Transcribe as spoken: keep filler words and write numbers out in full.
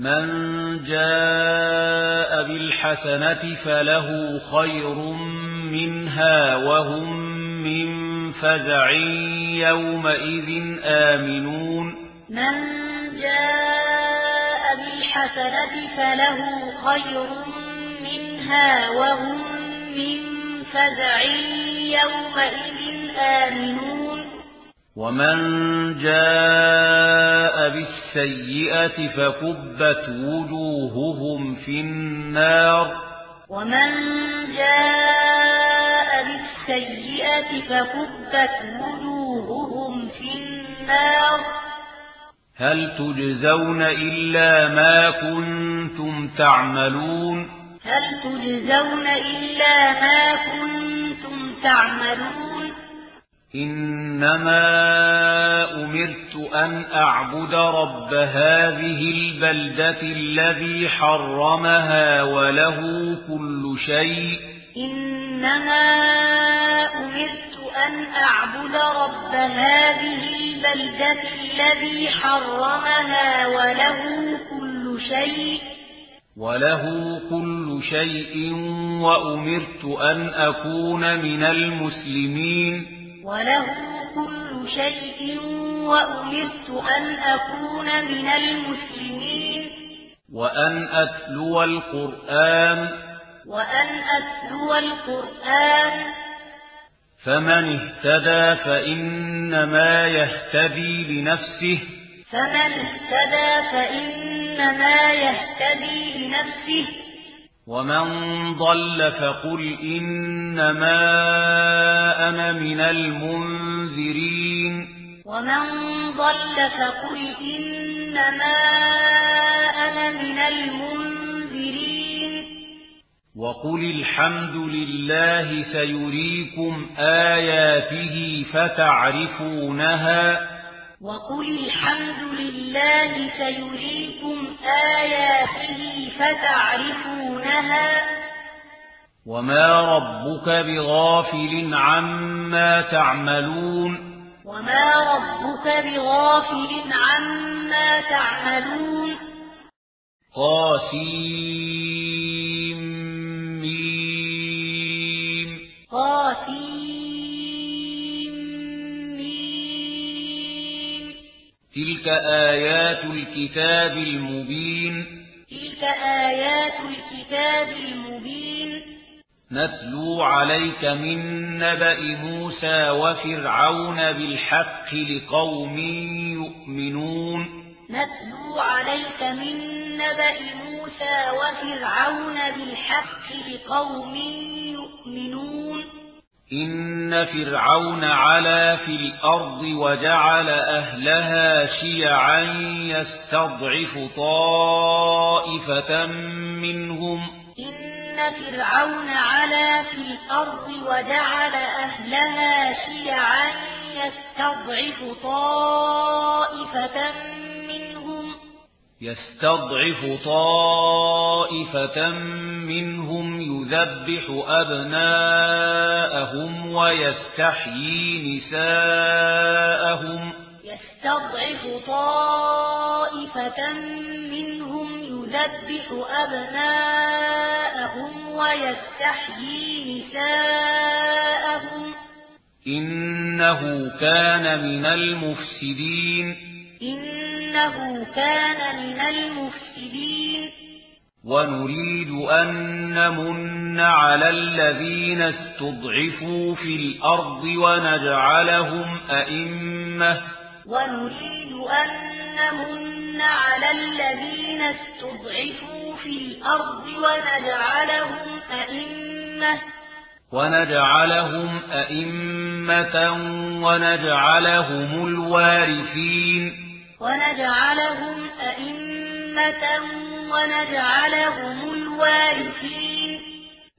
من جاء بالحسنة فله خير منها وهم من فزع يومئذ آمنون من جاء بالحسنة فله خير منها وهم من فزع يومئذ آمنون ومن جاء بالسيئة فكبت وجوههم في النار ومن جاء بالسيئة فكبت وجوههم في النار هل تجزون إلا ما كنتم تعملون هل تجزون إلا ما كنتم تعملون إنما أمرت أن أعبد رب هذه البلدة الذي حرمها وله كل شيء إنما أمرت أن أعبد رب هذه البلدة الذي حرمها وله كل شيء وله كل شيء وأمرت أن أكون من المسلمين وله كل شيء وأمرت أن أكون من المسلمين وأن أتلو القرآن وأن أتلو القرآن فمن اهتدى فإنما يهتدي لنفسه فمن اهتدى فإنما يهتدي لنفسه ومن ضل فقل إنما أنا من المنذرين ومن ضل فقل إنما أنا من المنذرين وقل الحمد لله سيريكم آياته فتعرفونها وقل الحمد لله سيريكم آياته فتعرفونها وما ربك بغافل عما تعملون وما ربك بغافل عما تعملون قاسم ميم قاسم ميم تلك آيات الكتاب المبين تلك آيات الكتاب المبين نتلو عليك من نبأ موسى وفرعون بالحق لقوم يؤمنون نتلو عليك من نبأ موسى وفرعون بالحق لقوم يؤمنون إن فرعون علا في الأرض وجعل أهلها شيعا يستضعف طائفة منهم إن فرعون علا في الأرض وجعل أهلها شيعا يستضعف طائفة منهم يستضعف طائفة منهم يذبح أبناءهم ويستحيي نساءهم يستضعف طائفة منهم يذبح أبناءهم ويستحيي نساءهم إنه كان من المفسدين إنه كان من المفسدين ونريد أن نمن على الذين استضعفوا في الأرض ونجعلهم أئمة ونريد أن نمن على الذين استضعفوا في الأرض ونجعلهم أئمة ونجعلهم أئمة ونجعلهم الوارثين ونجعلهم أئمة ونجعلهم الوارثين